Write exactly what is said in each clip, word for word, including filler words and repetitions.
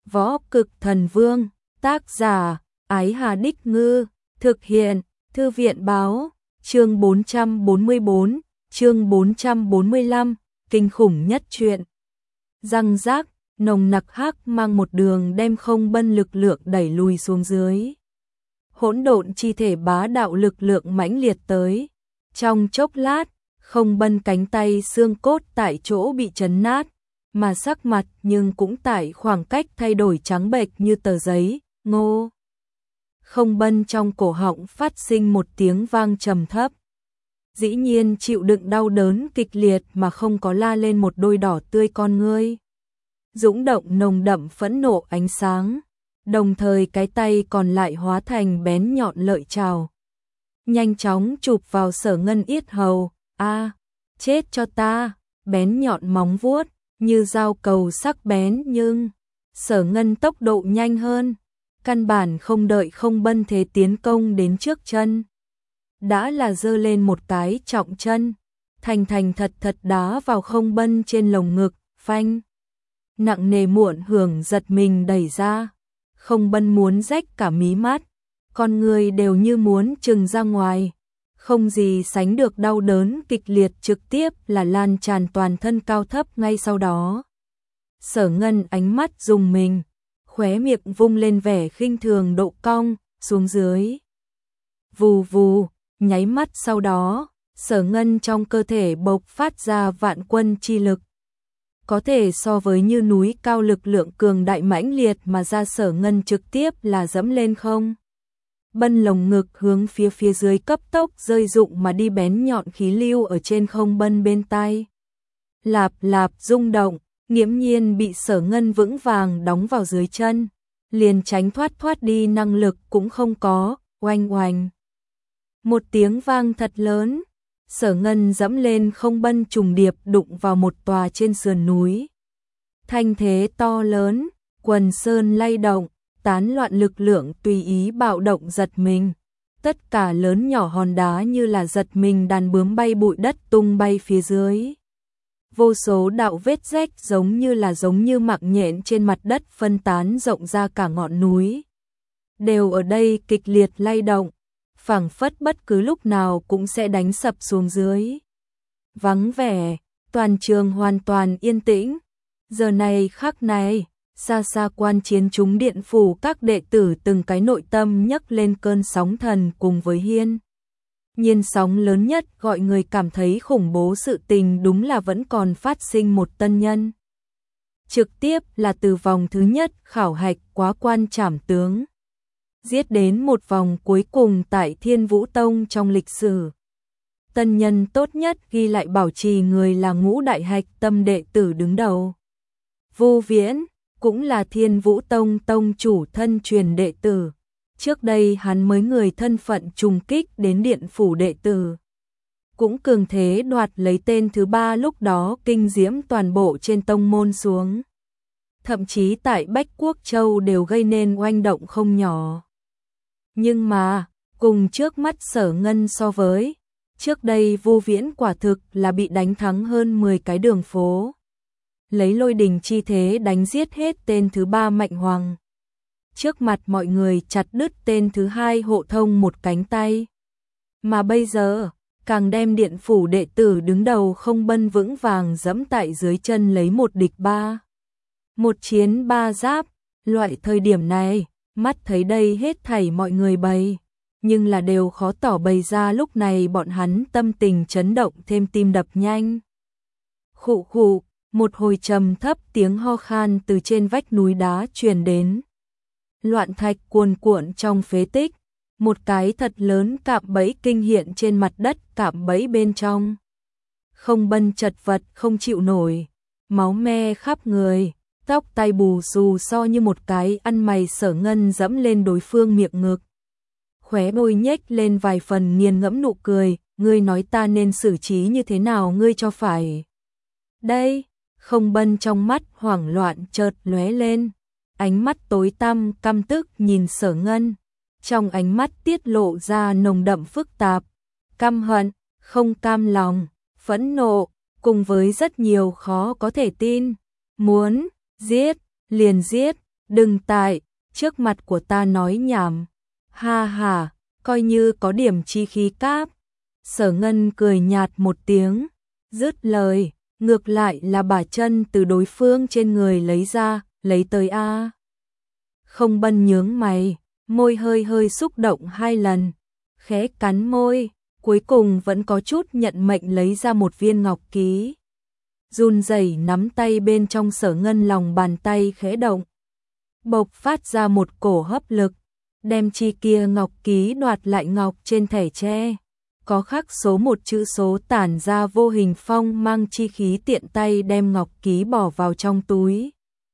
Võ Cực Thần Vương, tác giả, Ái Hà Đích Ngư, thực hiện, Thư viện Báo, chương bốn trăm bốn mươi bốn, chương bốn trăm bốn mươi lăm, kinh khủng nhất truyện. Răng rác, nồng nặc hắc mang một đường đem Không Bân lực lượng đẩy lùi xuống dưới. Hỗn độn chi thể bá đạo lực lượng mãnh liệt tới. Trong chốc lát, Không Bân cánh tay xương cốt tại chỗ bị chấn nát, mà sắc mặt nhưng cũng tại khoảng cách thay đổi trắng bệch như tờ giấy. Ngô! Không Bân trong cổ họng phát sinh một tiếng vang trầm thấp. Dĩ nhiên chịu đựng đau đớn kịch liệt mà không có la lên một đôi đỏ tươi con ngươi. Dũng động nồng đậm phẫn nộ ánh sáng, đồng thời cái tay còn lại hóa thành bén nhọn lợi trào. Nhanh chóng chụp vào Sở Ngân yết hầu, a, chết cho ta, bén nhọn móng vuốt, như dao cầu sắc bén nhưng Sở Ngân tốc độ nhanh hơn, căn bản không đợi Không Bân thế tiến công đến trước chân. Đã là giơ lên một cái trọng chân, thành thành thật thật đá vào Không Bân trên lồng ngực, phanh. Nặng nề muộn hưởng giật mình đẩy ra, Không Bân muốn rách cả mí mắt, con người đều như muốn trừng ra ngoài. Không gì sánh được đau đớn kịch liệt trực tiếp là lan tràn toàn thân cao thấp ngay sau đó. Sở Ngân ánh mắt rùng mình, khóe miệng vung lên vẻ khinh thường độ cong, xuống dưới. Vù vù, nháy mắt sau đó, Sở Ngân trong cơ thể bộc phát ra vạn quân chi lực. Có thể so với như núi cao lực lượng cường đại mãnh liệt mà ra Sở Ngân trực tiếp là dẫm lên Không Bân lồng ngực hướng phía phía dưới cấp tốc rơi rụng mà đi, bén nhọn khí lưu ở trên Không Bân bên tai. Lạp lạp rung động, nghiễm nhiên bị Sở Ngân vững vàng đóng vào dưới chân, liền tránh thoát thoát đi năng lực cũng không có, oanh oanh. Một tiếng vang thật lớn, Sở Ngân dẫm lên Không Bân trùng điệp đụng vào một tòa trên sườn núi. Thanh thế to lớn, quần sơn lay động, tán loạn lực lượng tùy ý bạo động giật mình. Tất cả lớn nhỏ hòn đá như là giật mình đàn bướm bay bụi đất tung bay phía dưới. Vô số đạo vết rách giống như là giống như mạng nhện trên mặt đất phân tán rộng ra cả ngọn núi. Đều ở đây kịch liệt lay động, phảng phất bất cứ lúc nào cũng sẽ đánh sập xuống dưới. Vắng vẻ, toàn trường hoàn toàn yên tĩnh. Giờ này khắc này, xa xa quan chiến chúng điện phủ các đệ tử từng cái nội tâm nhấc lên cơn sóng thần cùng với hiên. Nhiên sóng lớn nhất gọi người cảm thấy khủng bố sự tình đúng là vẫn còn phát sinh một tân nhân. Trực tiếp là từ vòng thứ nhất khảo hạch quá quan trảm tướng. Giết đến một vòng cuối cùng tại Thiên Vũ Tông trong lịch sử. Tân nhân tốt nhất ghi lại bảo trì người là Ngũ Đại Hạch Tâm đệ tử đứng đầu. Vô Viễn cũng là Thiên Vũ Tông tông chủ thân truyền đệ tử. Trước đây hắn mới người thân phận trùng kích đến điện phủ đệ tử. Cũng cường thế đoạt lấy tên thứ ba lúc đó kinh diễm toàn bộ trên tông môn xuống. Thậm chí tại Bách Quốc Châu đều gây nên oanh động không nhỏ. Nhưng mà, cùng trước mắt Sở Ngân so với, trước đây Vô Viễn quả thực là bị đánh thắng hơn mười cái đường phố. Lấy lôi đình chi thế đánh giết hết tên thứ ba Mạnh Hoàng. Trước mặt mọi người chặt đứt tên thứ hai Hộ Thông một cánh tay. Mà bây giờ, càng đem điện phủ đệ tử đứng đầu Không Bân vững vàng dẫm tại dưới chân lấy một địch ba. Một chiến ba giáp, loại thời điểm này, mắt thấy đây hết thảy mọi người bày. Nhưng là đều khó tỏ bày ra lúc này bọn hắn tâm tình chấn động thêm tim đập nhanh. Khụ khụ, một hồi trầm thấp tiếng ho khan từ trên vách núi đá truyền đến. Loạn thạch cuồn cuộn trong phế tích, một cái thật lớn cạm bẫy kinh hiện trên mặt đất, cạm bẫy bên trong. Không Bân chật vật không chịu nổi, máu me khắp người, tóc tai bù xù so như một cái ăn mày. Sở Ngân dẫm lên đối phương miệng ngực. Khóe môi nhếch lên vài phần nghiền ngẫm nụ cười, ngươi nói ta nên xử trí như thế nào ngươi cho phải. Đây, Không Bân trong mắt hoảng loạn chợt lóe lên. Ánh mắt tối tăm căm tức nhìn Sở Ngân, trong ánh mắt tiết lộ ra nồng đậm phức tạp, căm hận, không cam lòng, phẫn nộ, cùng với rất nhiều khó có thể tin, muốn giết, liền giết, Đừng tại trước mặt của ta nói nhảm. Ha ha, coi như có điểm chi khí cáp. Sở Ngân cười nhạt một tiếng, dứt lời, ngược lại là bả chân từ đối phương trên người lấy ra, lấy tới a. Không Bân nhướng mày, môi hơi hơi xúc động hai lần, khẽ cắn môi, cuối cùng vẫn có chút nhận mệnh lấy ra một viên ngọc ký. Run rẩy nắm tay bên trong Sở Ngân lòng bàn tay khẽ động, bộc phát ra một cổ hấp lực, đem chi kia ngọc ký đoạt lại ngọc trên thẻ tre. Có khắc số một chữ số tản ra vô hình phong mang chi khí, tiện tay đem ngọc ký bỏ vào trong túi.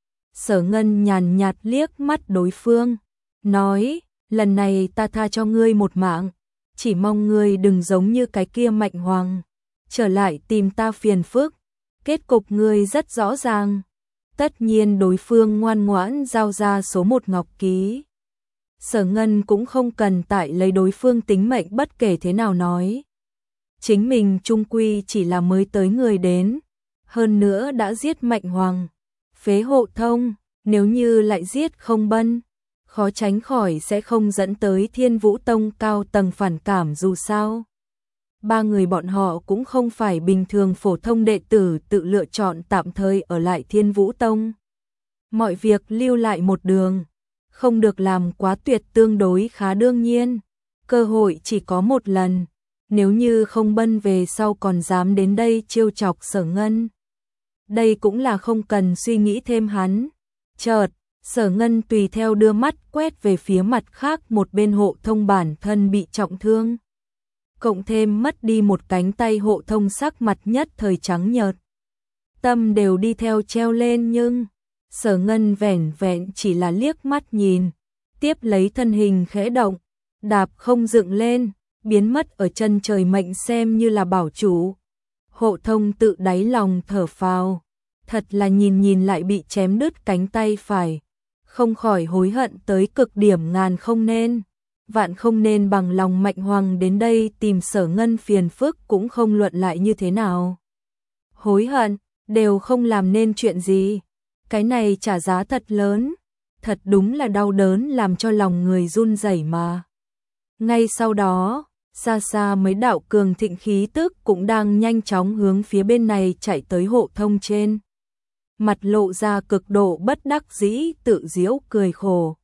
Sở Ngân nhàn nhạt liếc mắt đối phương, nói, lần này ta tha cho ngươi một mạng, chỉ mong ngươi đừng giống như cái kia Mạnh Hoàng, trở lại tìm ta phiền phức. Kết cục ngươi rất rõ ràng. Tất nhiên đối phương ngoan ngoãn giao ra số một ngọc ký. Sở Ngân cũng không cần tại lấy đối phương tính mệnh, bất kể thế nào nói. Chính mình trung quy chỉ là mới tới người đến, hơn nữa đã giết Mạnh Hoàng, phế Hộ Thông, nếu như lại giết Không Bân, khó tránh khỏi sẽ không dẫn tới Thiên Vũ Tông cao tầng phản cảm, dù sao. Ba người bọn họ cũng không phải bình thường phổ thông đệ tử tự lựa chọn tạm thời ở lại Thiên Vũ Tông. Mọi việc lưu lại một đường, không được làm quá tuyệt tương đối khá đương nhiên. Cơ hội chỉ có một lần, nếu như Không Bân về sau còn dám đến đây trêu chọc Sở Ngân, đây cũng là không cần suy nghĩ thêm hắn. Chợt, Sở Ngân tùy theo đưa mắt quét về phía mặt khác một bên Hộ Thông bản thân bị trọng thương. Cộng thêm mất đi một cánh tay, Hộ Thông sắc mặt nhất thời trắng nhợt. Tâm đều đi theo treo lên, nhưng Sở Ngân vẻn vẹn chỉ là liếc mắt nhìn, tiếp lấy thân hình khẽ động, đạp không dựng lên, biến mất ở chân trời, mệnh xem như là bảo chủ. Hộ Thông tự đáy lòng thở phào, thật là nhìn nhìn lại bị chém đứt cánh tay phải, không khỏi hối hận tới cực điểm, ngàn không nên, vạn không nên bằng lòng Mạnh Hoàng đến đây tìm Sở Ngân phiền phức, cũng không luận lại như thế nào. Hối hận, đều không làm nên chuyện gì. Cái này trả giá thật lớn, thật đúng là đau đớn làm cho lòng người run rẩy mà. Ngay sau đó, xa xa mấy đạo cường thịnh khí tức cũng đang nhanh chóng hướng phía bên này chạy tới. Hộ Thông trên mặt lộ ra cực độ bất đắc dĩ, tự giễu cười khổ.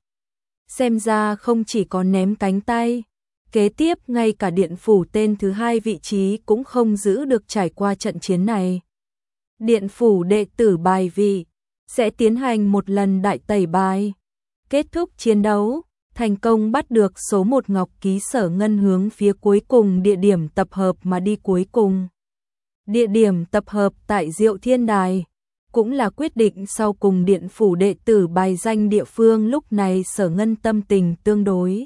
Xem ra không chỉ có ném cánh tay, kế tiếp ngay cả điện phủ tên thứ hai vị trí cũng không giữ được. Trải qua trận chiến này, điện phủ đệ tử bài vị sẽ tiến hành một lần đại tẩy bài. Kết thúc chiến đấu, thành công bắt được số một ngọc ký, Sở Ngân hướng phía cuối cùng địa điểm tập hợp mà đi. Cuối cùng, địa điểm tập hợp tại Diệu Thiên Đài, cũng là quyết định sau cùng điện phủ đệ tử bài danh địa phương. Lúc này Sở Ngân tâm tình tương đối,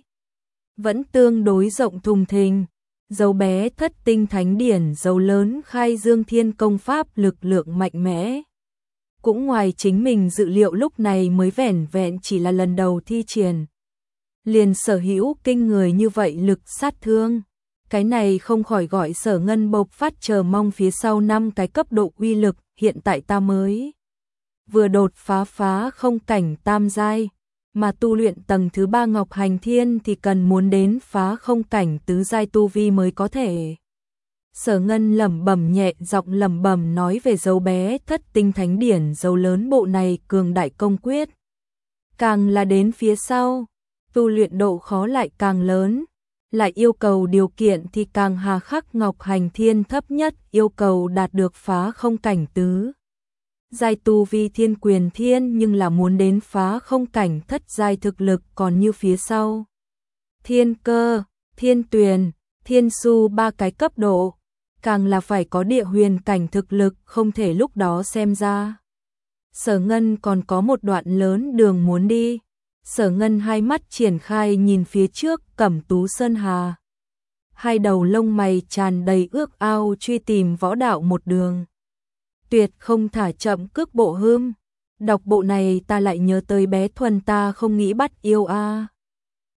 vẫn tương đối rộng thùng thình. Dấu bé Thất Tinh Thánh Điển, dấu lớn Khai Dương Thiên Công pháp, lực lượng mạnh mẽ. Cũng ngoài chính mình dự liệu, lúc này mới vẻn vẹn chỉ là lần đầu thi triển, liền sở hữu kinh người như vậy lực sát thương. Cái này không khỏi gọi Sở Ngân bộc phát chờ mong phía sau năm cái cấp độ uy lực. Hiện tại ta mới vừa đột phá phá không cảnh tam giai, mà tu luyện tầng thứ ba Ngọc Hành Thiên thì cần muốn đến phá không cảnh tứ giai tu vi mới có thể. Sở Ngân lẩm bẩm nhẹ giọng lẩm bẩm nói về dấu bé Thất Tinh Thánh Điển, dấu lớn bộ này cường đại công quyết. Càng là đến phía sau, tu luyện độ khó lại càng lớn, lại yêu cầu điều kiện thì càng hà khắc. Ngọc Hành Thiên thấp nhất yêu cầu đạt được phá không cảnh tứ giai tu vi Thiên Quyền Thiên, nhưng là muốn đến phá không cảnh thất giai thực lực còn như phía sau. Thiên Cơ, Thiên Tuyền, Thiên Su ba cái cấp độ, càng là phải có địa huyền cảnh thực lực, không thể lúc đó xem ra Sở Ngân còn có một đoạn lớn đường muốn đi. Sở Ngân hai mắt triển khai nhìn phía trước Cẩm Tú Sơn Hà, hai đầu lông mày tràn đầy ước ao truy tìm võ đạo một đường, tuyệt không thả chậm cước bộ hươm. Đọc bộ này ta lại nhớ tới bé Thuần, ta không nghĩ bắt yêu a.